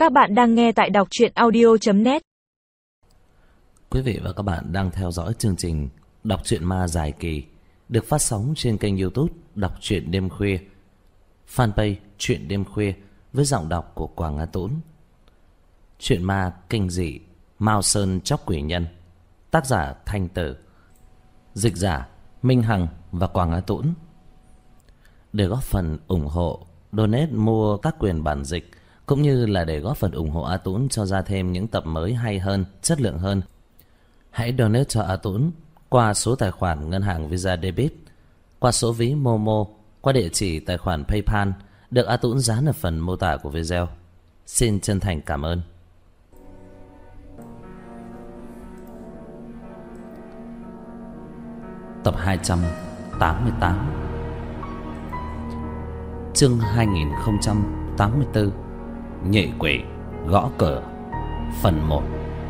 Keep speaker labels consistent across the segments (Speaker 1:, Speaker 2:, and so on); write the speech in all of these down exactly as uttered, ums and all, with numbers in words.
Speaker 1: Các bạn đang nghe tại đọc truyện audio chấm net.
Speaker 2: Quý vị và các bạn đang theo dõi chương trình Đọc truyện ma dài kỳ được phát sóng trên kênh YouTube Đọc truyện đêm khuya, fanpage Truyện đêm khuya với giọng đọc của Quảng Á Tũng. Truyện ma kinh dị Mao Sơn Chóc Quỷ Nhân, tác giả Thanh Tử, dịch giả Minh Hằng và Quảng Á Tũng. Để góp phần ủng hộ, donate mua các quyền bản dịch cũng như là để góp phần ủng hộ A Tũng cho ra thêm những tập mới hay hơn, chất lượng hơn, hãy donate cho A Tũng qua số tài khoản ngân hàng Visa Debit, qua số ví Momo, qua địa chỉ tài khoản PayPal được A Tũng dán ở phần mô tả của video. Xin chân thành cảm ơn. Tập hai trăm tám mươi tám, chương hai nghìn không trăm tám mươi tư, Nhị quỷ gõ cửa, phần một.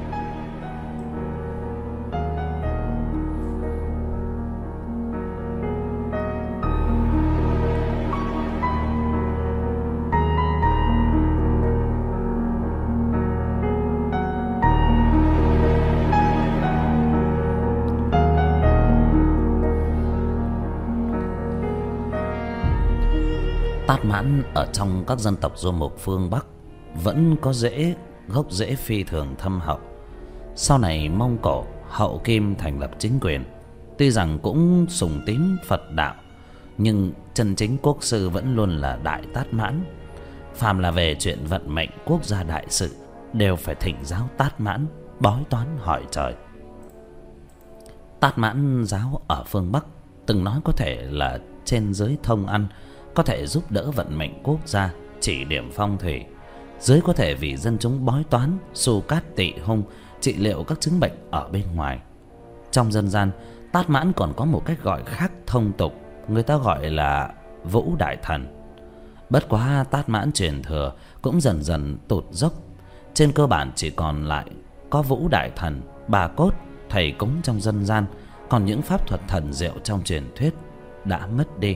Speaker 2: Tát Mãn ở trong các dân tộc du mục phương Bắc vẫn có rễ gốc rễ phi thường thâm hậu. Sau này Mông Cổ hậu Kim thành lập chính quyền, tuy rằng cũng sùng tín Phật đạo, nhưng chân chính quốc sư vẫn luôn là Đại Tát Mãn. Phàm là về chuyện vận mệnh quốc gia đại sự đều phải thỉnh giáo Tát Mãn, bói toán hỏi trời. Tát Mãn giáo ở phương Bắc từng nói có thể là trên dưới thông ăn, có thể giúp đỡ vận mệnh quốc gia, chỉ điểm phong thủy. Dưới có thể vì dân chúng bói toán, xu cát tị hung, trị liệu các chứng bệnh ở bên ngoài. Trong dân gian, Tát Mãn còn có một cách gọi khác thông tục, người ta gọi là Vũ Đại Thần. Bất quá Tát Mãn truyền thừa cũng dần dần tụt dốc. Trên cơ bản chỉ còn lại có Vũ Đại Thần, bà cốt, thầy cúng trong dân gian, còn những pháp thuật thần diệu trong truyền thuyết đã mất đi.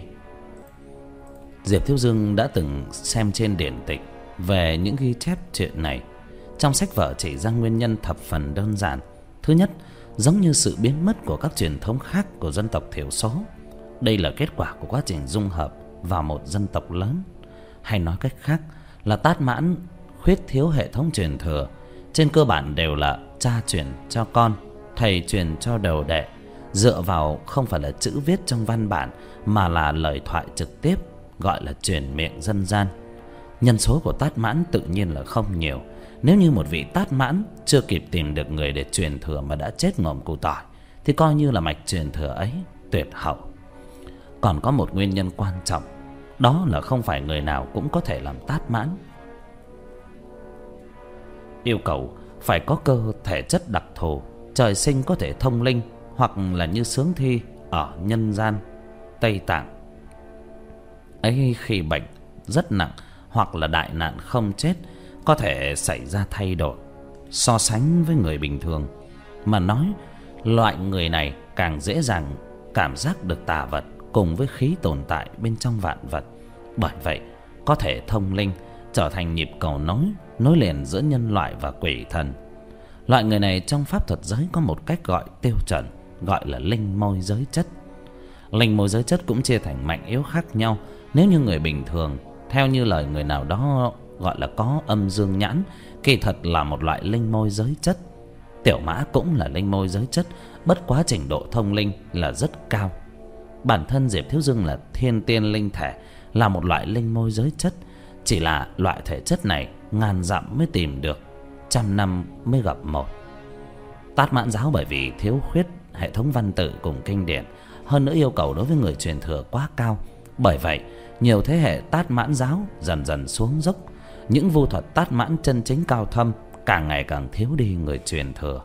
Speaker 2: Diệp Thiếu Dương đã từng xem trên điển tịch về những ghi chép chuyện này. Trong sách vở chỉ ra nguyên nhân thập phần đơn giản. Thứ nhất, giống như sự biến mất của các truyền thống khác của dân tộc thiểu số, đây là kết quả của quá trình dung hợp vào một dân tộc lớn. Hay nói cách khác là Tát Mãn khuyết thiếu hệ thống truyền thừa. Trên cơ bản đều là cha truyền cho con, thầy truyền cho đầu đệ, dựa vào không phải là chữ viết trong văn bản mà là lời thoại trực tiếp, gọi là truyền miệng dân gian. Nhân số của Tát Mãn tự nhiên là không nhiều. Nếu như một vị Tát Mãn chưa kịp tìm được người để truyền thừa mà đã chết ngồm củ tỏi, thì coi như là mạch truyền thừa ấy tuyệt hậu. Còn có một nguyên nhân quan trọng, đó là không phải người nào cũng có thể làm Tát Mãn. Yêu cầu phải có cơ thể chất đặc thù, trời sinh có thể thông linh, hoặc là như Sướng Thi ở nhân gian Tây Tạng ấy, khi bệnh rất nặng hoặc là đại nạn không chết, có thể xảy ra thay đổi. So sánh với người bình thường mà nói, loại người này càng dễ dàng cảm giác được tà vật cùng với khí tồn tại bên trong vạn vật. Bởi vậy có thể thông linh, trở thành nhịp cầu nối, nối liền giữa nhân loại và quỷ thần. Loại người này trong pháp thuật giới có một cách gọi tiêu chuẩn, gọi là linh môi giới chất. Linh môi giới chất cũng chia thành mạnh yếu khác nhau. Nếu như người bình thường, theo như lời người nào đó gọi là có âm dương nhãn, kỳ thật là một loại linh môi giới chất. Tiểu Mã cũng là linh môi giới chất, bất quá trình độ thông linh là rất cao. Bản thân Diệp Thiếu Dương là thiên tiên linh thể, là một loại linh môi giới chất. Chỉ là loại thể chất này ngàn dặm mới tìm được, trăm năm mới gặp một. Tát Mãn giáo bởi vì thiếu khuyết hệ thống văn tự cùng kinh điển, hơn nữa yêu cầu đối với người truyền thừa quá cao. Bởi vậy nhiều thế hệ Tát Mãn giáo dần dần xuống dốc. Những vu thuật Tát Mãn chân chính cao thâm càng ngày càng thiếu đi người truyền thừa.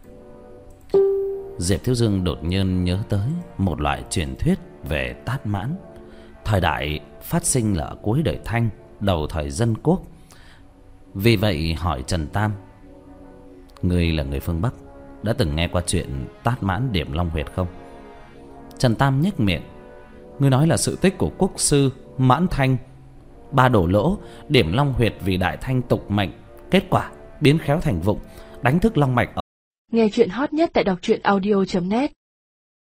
Speaker 2: Diệp Thiếu Dương đột nhiên nhớ tới một loại truyền thuyết về Tát Mãn. Thời đại phát sinh là ở cuối đời Thanh, đầu thời Dân Quốc. Vì vậy hỏi Trần Tam: người là người phương Bắc, đã từng nghe qua chuyện Tát Mãn điểm long huyệt không? Trần Tam nhếch miệng: ngươi nói là sự tích của quốc sư Mãn Thanh. Ba đổ lỗ điểm long huyệt vì đại thanh tục mệnh, Kết quả biến khéo thành vụng, đánh thức long mạch.
Speaker 1: Nghe chuyện hot nhất tại đọc truyện audio chấm net.